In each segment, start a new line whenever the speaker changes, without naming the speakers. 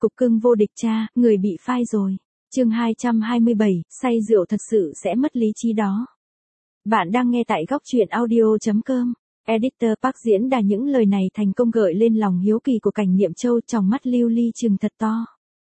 cục cưng vô địch cha, người bị phai rồi. Chương 227, say rượu thật sự sẽ mất lý trí đó. Bạn đang nghe tại góc truyện audio.com. Editor Park diễn đạt những lời này thành công gợi lên lòng hiếu kỳ của Cảnh Niệm Châu, trong mắt lưu ly trừng thật to.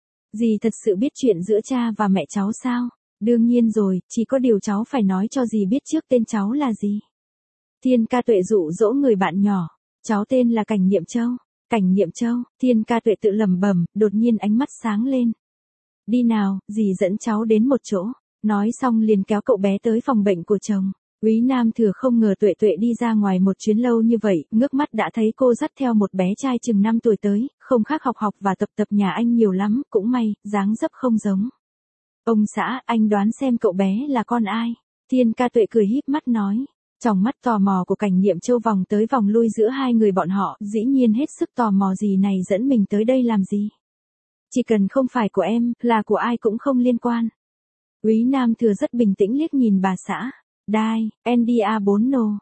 Dì thật sự biết chuyện giữa cha và mẹ cháu sao? Đương nhiên rồi, chỉ có điều cháu phải nói cho dì biết trước tên cháu là gì. Thiên Ca Tuệ dụ dỗ người bạn nhỏ. Cháu tên là Cảnh Niệm Châu. Cảnh Niệm Châu, Thiên Ca Tuệ tự lẩm bẩm, đột nhiên ánh mắt sáng lên. Đi nào, dì dẫn cháu đến một chỗ. Nói xong liền kéo cậu bé tới phòng bệnh của chồng. Úy Nam Thừa không ngờ Tuệ Tuệ đi ra ngoài một chuyến lâu như vậy, ngước mắt đã thấy cô dắt theo một bé trai chừng 5 tuổi tới, không khác học và tập nhà anh nhiều lắm, cũng may, dáng dấp không giống. Ông xã, anh đoán xem cậu bé là con ai? Thiên Ca Tuệ cười híp mắt nói. Trong mắt tò mò của Cảnh Niệm Châu vòng tới vòng lui giữa hai người bọn họ, dĩ nhiên hết sức tò mò gì này dẫn mình tới đây làm gì. Chỉ cần không phải của em, là của ai cũng không liên quan. Úy Nam Thừa rất bình tĩnh liếc nhìn bà xã. Đai, NDA4 No,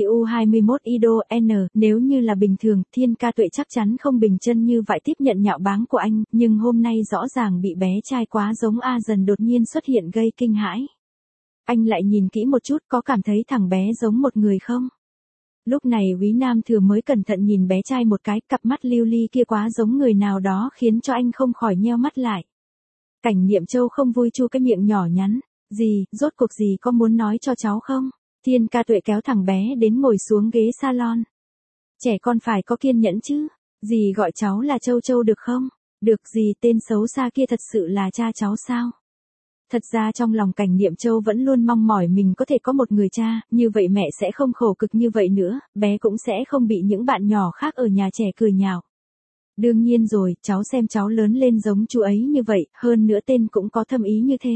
QU21 Ido N, nếu như là bình thường, Thiên Ca Tuệ chắc chắn không bình chân như vậy tiếp nhận nhạo báng của anh, nhưng hôm nay rõ ràng bị bé trai quá giống A Dần đột nhiên xuất hiện gây kinh hãi. Anh lại nhìn kỹ một chút, có cảm thấy thằng bé giống một người không? Lúc này Úy Nam Thừa mới cẩn thận nhìn bé trai một cái, cặp mắt lưu ly kia quá giống người nào đó khiến cho anh không khỏi nheo mắt lại. Cảnh Niệm Châu không vui chu cái miệng nhỏ nhắn. Dì, rốt cuộc dì có muốn nói cho cháu không? Thiên Ca Tuệ kéo thằng bé đến ngồi xuống ghế salon. Trẻ con phải có kiên nhẫn chứ. Dì gọi cháu là Châu Châu được không? Được dì, tên xấu xa kia thật sự là cha cháu sao? Thật ra trong lòng Cảnh Niệm Châu vẫn luôn mong mỏi mình có thể có một người cha, như vậy mẹ sẽ không khổ cực như vậy nữa, bé cũng sẽ không bị những bạn nhỏ khác ở nhà trẻ cười nhạo. Đương nhiên rồi, cháu xem cháu lớn lên giống chú ấy như vậy, hơn nữa tên cũng có thâm ý như thế.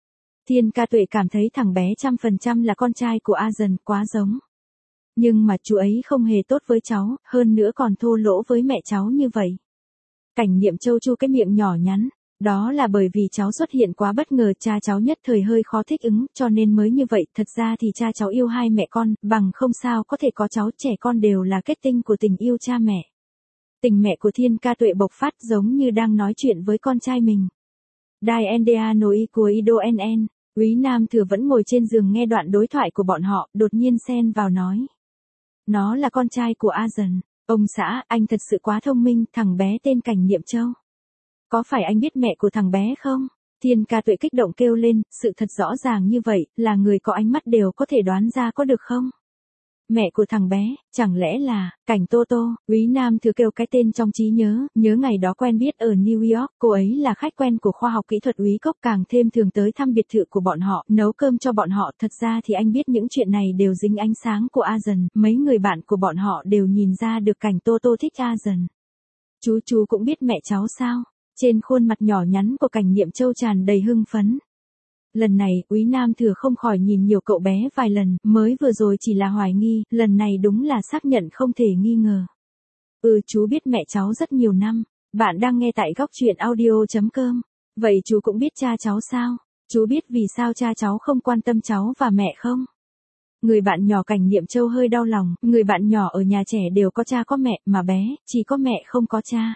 Thiên Ca Tuệ cảm thấy thằng bé 100% là con trai của A Dần, quá giống. Nhưng mà chú ấy không hề tốt với cháu, hơn nữa còn thô lỗ với mẹ cháu như vậy. Cảnh Niệm Châu chu cái miệng nhỏ nhắn. Đó là bởi vì cháu xuất hiện quá bất ngờ, cha cháu nhất thời hơi khó thích ứng, cho nên mới như vậy. Thật ra thì cha cháu yêu hai mẹ con, bằng không sao có thể có cháu, trẻ con đều là kết tinh của tình yêu cha mẹ. Tình mẹ của Thiên Ca Tuệ bộc phát giống như đang nói chuyện với con trai mình. Đai NDA Noi của Ido NN, Úy Nam Thừa vẫn ngồi trên giường nghe đoạn đối thoại của bọn họ, đột nhiên xen vào nói. Nó là con trai của A Dần. Ông xã, anh thật sự quá thông minh, thằng bé tên Cảnh Niệm Châu. Có phải anh biết mẹ của thằng bé không? Thiên Ca Tuệ kích động kêu lên, sự thật rõ ràng như vậy, là người có ánh mắt đều có thể đoán ra có được không? Mẹ của thằng bé, chẳng lẽ là, Cảnh Tô Tô? Úy Nam Thừa kêu cái tên trong trí nhớ ngày đó quen biết ở New York, cô ấy là khách quen của khoa học kỹ thuật Úy Cốc, càng thêm thường tới thăm biệt thự của bọn họ, nấu cơm cho bọn họ. Thật ra thì anh biết những chuyện này đều dính ánh sáng của A Dần, mấy người bạn của bọn họ đều nhìn ra được Cảnh Tô Tô thích A Dần. Chú cũng biết mẹ cháu sao? Trên khuôn mặt nhỏ nhắn của Cảnh Niệm Châu tràn đầy hưng phấn. Lần này, Úy Nam Thừa không khỏi nhìn nhiều cậu bé vài lần, mới vừa rồi chỉ là hoài nghi, lần này đúng là xác nhận không thể nghi ngờ. Chú biết mẹ cháu rất nhiều năm. Bạn đang nghe tại góc truyện audio.com. Vậy chú cũng biết cha cháu sao? Chú biết vì sao cha cháu không quan tâm cháu và mẹ không? Người bạn nhỏ Cảnh Niệm Châu hơi đau lòng, người bạn nhỏ ở nhà trẻ đều có cha có mẹ, mà bé, chỉ có mẹ không có cha.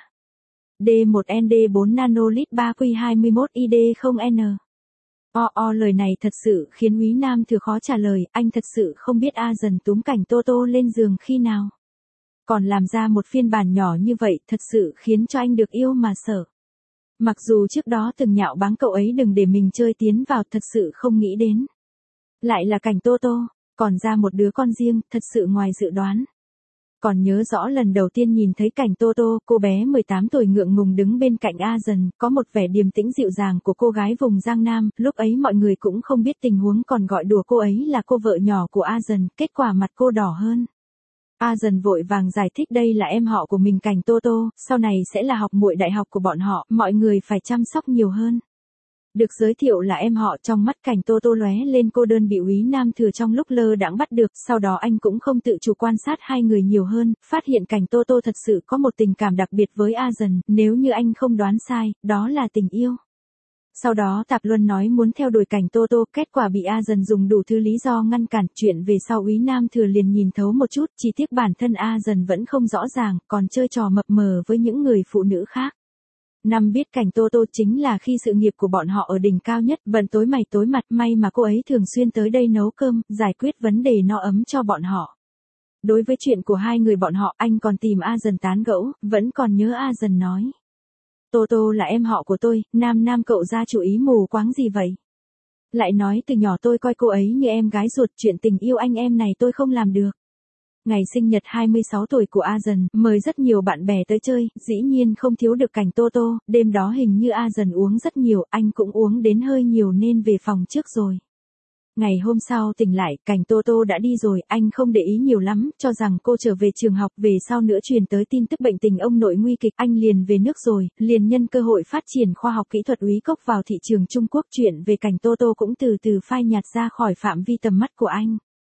D1ND4 nanolit 3Q21 ID0N. Lời này thật sự khiến Úy Nam Thừa khó trả lời, anh thật sự không biết A Dần túm Cảnh Tô Tô lên giường khi nào. Còn làm ra một phiên bản nhỏ như vậy, thật sự khiến cho anh được yêu mà sợ. Mặc dù trước đó từng nhạo báng cậu ấy đừng để mình chơi tiến vào, thật sự không nghĩ đến. Lại là Cảnh Tô Tô, còn ra một đứa con riêng, thật sự ngoài dự đoán. Còn nhớ rõ lần đầu tiên nhìn thấy Cảnh Tô Tô, cô bé 18 tuổi ngượng ngùng đứng bên cạnh A Dần, có một vẻ điềm tĩnh dịu dàng của cô gái vùng Giang Nam, lúc ấy mọi người cũng không biết tình huống còn gọi đùa cô ấy là cô vợ nhỏ của A Dần, kết quả mặt cô đỏ hơn. A Dần vội vàng giải thích đây là em họ của mình Cảnh Tô Tô, sau này sẽ là học muội đại học của bọn họ, mọi người phải chăm sóc nhiều hơn. Được giới thiệu là em họ, trong mắt Cảnh Tô Tô lóe lên cô đơn bị Úy Nam Thừa trong lúc lơ đãng bắt được, sau đó anh cũng không tự chủ quan sát hai người nhiều hơn, phát hiện Cảnh Tô Tô thật sự có một tình cảm đặc biệt với A Dần, nếu như anh không đoán sai, đó là tình yêu. Sau đó Tạp Luân nói muốn theo đuổi Cảnh Tô Tô, kết quả bị A Dần dùng đủ thứ lý do ngăn cản, chuyện về sau Úy Nam Thừa liền nhìn thấu một chút, chỉ tiếc bản thân A Dần vẫn không rõ ràng, còn chơi trò mập mờ với những người phụ nữ khác. Năm biết cảnh Tô Tô chính là khi sự nghiệp của bọn họ ở đỉnh cao nhất, bận tối mày tối mặt, may mà cô ấy thường xuyên tới đây nấu cơm, giải quyết vấn đề no ấm cho bọn họ. Đối với chuyện của hai người bọn họ, anh còn tìm A Dần tán gẫu, vẫn còn nhớ A Dần nói. Tô Tô là em họ của tôi, nam cậu ra chủ ý mù quáng gì vậy? Lại nói từ nhỏ tôi coi cô ấy như em gái ruột, chuyện tình yêu anh em này tôi không làm được. Ngày sinh nhật 26 tuổi của A Dần, mời rất nhiều bạn bè tới chơi, dĩ nhiên không thiếu được cảnh Tô Tô, đêm đó hình như A Dần uống rất nhiều, anh cũng uống đến hơi nhiều nên về phòng trước rồi. Ngày hôm sau tỉnh lại, cảnh Tô Tô đã đi rồi, anh không để ý nhiều lắm, cho rằng cô trở về trường học, về sau nữa truyền tới tin tức bệnh tình ông nội nguy kịch, anh liền về nước rồi, liền nhân cơ hội phát triển khoa học kỹ thuật úy cốc vào thị trường Trung Quốc, chuyện về cảnh Tô Tô cũng từ từ phai nhạt ra khỏi phạm vi tầm mắt của anh.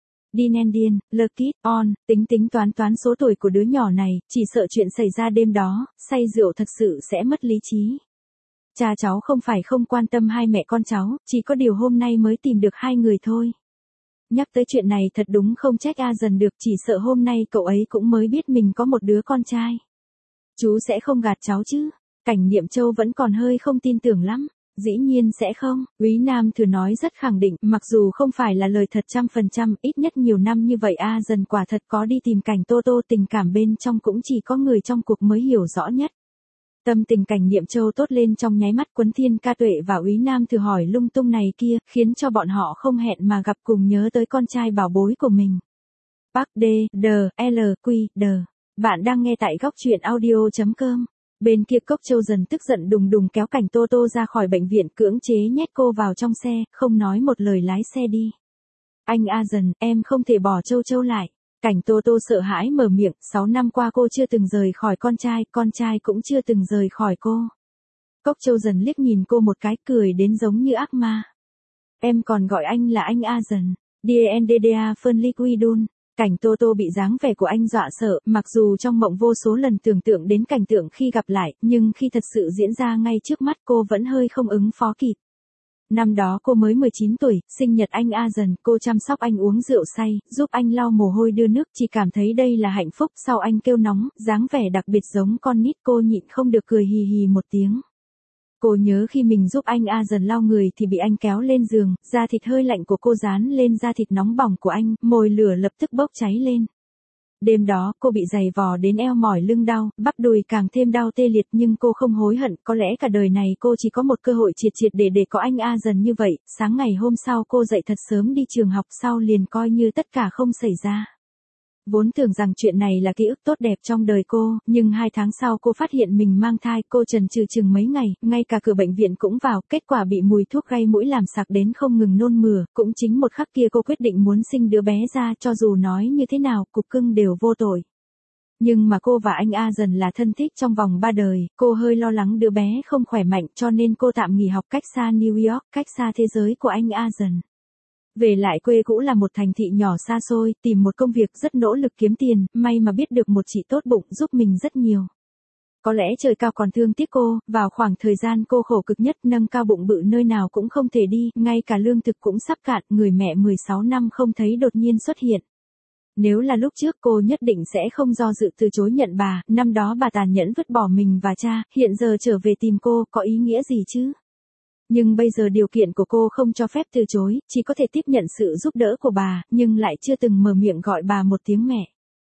Điên, Lucky, on, tính toán số tuổi của đứa nhỏ này, chỉ sợ chuyện xảy ra đêm đó, say rượu thật sự sẽ mất lý trí. Cha cháu không phải không quan tâm hai mẹ con cháu, chỉ có điều hôm nay mới tìm được hai người thôi. Nhắc tới chuyện này thật đúng không trách A Dần được, chỉ sợ hôm nay cậu ấy cũng mới biết mình có một đứa con trai. Chú sẽ không gạt cháu chứ? Cảnh Niệm Châu vẫn còn hơi không tin tưởng lắm. Dĩ nhiên sẽ không, Úy Nam Thừa nói rất khẳng định, mặc dù không phải là lời thật 100%, ít nhất nhiều năm như vậy A Dần quả thật có đi tìm cảnh Tô Tô, tình cảm bên trong cũng chỉ có người trong cuộc mới hiểu rõ nhất. Tâm tình Cảnh Niệm Châu tốt lên trong nháy mắt, Quấn Thiên Ca Tuệ và Úy Nam Thừa hỏi lung tung này kia, khiến cho bọn họ không hẹn mà gặp, cùng nhớ tới con trai bảo bối của mình. Park D, D, L, Q, D. Bạn đang nghe tại góc truyện audio.com. Bên kia Cốc Châu Dần tức giận đùng đùng kéo cảnh Tô Tô ra khỏi bệnh viện, cưỡng chế nhét cô vào trong xe, không nói một lời lái xe đi. Anh A Dần, em không thể bỏ Châu lại. Cảnh Tô Tô sợ hãi mở miệng, 6 năm qua cô chưa từng rời khỏi con trai cũng chưa từng rời khỏi cô. Cốc Châu Dần liếc nhìn cô một cái, cười đến giống như ác ma. Em còn gọi anh là anh A Dần. DNDDA Phân Liquidun. Cảnh Tô Tô bị dáng vẻ của anh dọa sợ, mặc dù trong mộng vô số lần tưởng tượng đến cảnh tượng khi gặp lại, nhưng khi thật sự diễn ra ngay trước mắt cô vẫn hơi không ứng phó kịp. Năm đó cô mới 19 tuổi, sinh nhật anh A Dần, cô chăm sóc anh uống rượu say, giúp anh lau mồ hôi đưa nước, chỉ cảm thấy đây là hạnh phúc, sau anh kêu nóng, dáng vẻ đặc biệt giống con nít, cô nhịn không được cười hì hì một tiếng. Cô nhớ khi mình giúp anh A Dần lau người thì bị anh kéo lên giường, da thịt hơi lạnh của cô dán lên da thịt nóng bỏng của anh, mồi lửa lập tức bốc cháy lên. Đêm đó cô bị giày vò đến eo mỏi lưng đau, bắp đùi càng thêm đau tê liệt, nhưng cô không hối hận, có lẽ cả đời này cô chỉ có một cơ hội triệt để có anh A Dần như vậy. Sáng ngày hôm sau cô dậy thật sớm đi trường học, sau liền coi như tất cả không xảy ra. Vốn tưởng rằng chuyện này là ký ức tốt đẹp trong đời cô, nhưng 2 tháng sau cô phát hiện mình mang thai, cô chần chừ chừng mấy ngày, ngay cả cửa bệnh viện cũng vào, kết quả bị mùi thuốc gây mũi làm sặc đến không ngừng nôn mửa, cũng chính một khắc kia cô quyết định muốn sinh đứa bé ra, cho dù nói như thế nào, cục cưng đều vô tội. Nhưng mà cô và anh A Dần là thân thích trong vòng 3 đời, cô hơi lo lắng đứa bé không khỏe mạnh, cho nên cô tạm nghỉ học cách xa New York, cách xa thế giới của anh A Dần. Về lại quê cũ là một thành thị nhỏ xa xôi, tìm một công việc rất nỗ lực kiếm tiền, may mà biết được một chị tốt bụng giúp mình rất nhiều. Có lẽ trời cao còn thương tiếc cô, vào khoảng thời gian cô khổ cực nhất, nâng cao bụng bự nơi nào cũng không thể đi, ngay cả lương thực cũng sắp cạn, người mẹ 16 năm không thấy đột nhiên xuất hiện. Nếu là lúc trước cô nhất định sẽ không do dự từ chối nhận bà, năm đó bà tàn nhẫn vứt bỏ mình và cha, hiện giờ trở về tìm cô, có ý nghĩa gì chứ? Nhưng bây giờ điều kiện của cô không cho phép từ chối, chỉ có thể tiếp nhận sự giúp đỡ của bà, nhưng lại chưa từng mở miệng gọi bà một tiếng mẹ.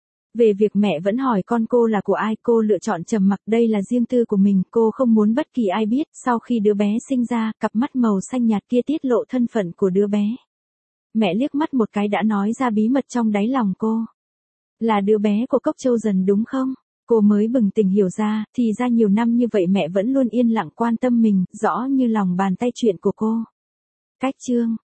Về việc mẹ vẫn hỏi con cô là của ai, cô lựa chọn trầm mặc, đây là riêng tư của mình, cô không muốn bất kỳ ai biết. Sau khi đứa bé sinh ra, cặp mắt màu xanh nhạt kia tiết lộ thân phận của đứa bé. Mẹ liếc mắt một cái đã nói ra bí mật trong đáy lòng cô. Là đứa bé của Cốc Châu Dần đúng không? Cô mới bừng tỉnh hiểu ra, thì ra nhiều năm như vậy mẹ vẫn luôn yên lặng quan tâm mình, rõ như lòng bàn tay chuyện của cô. Cách chương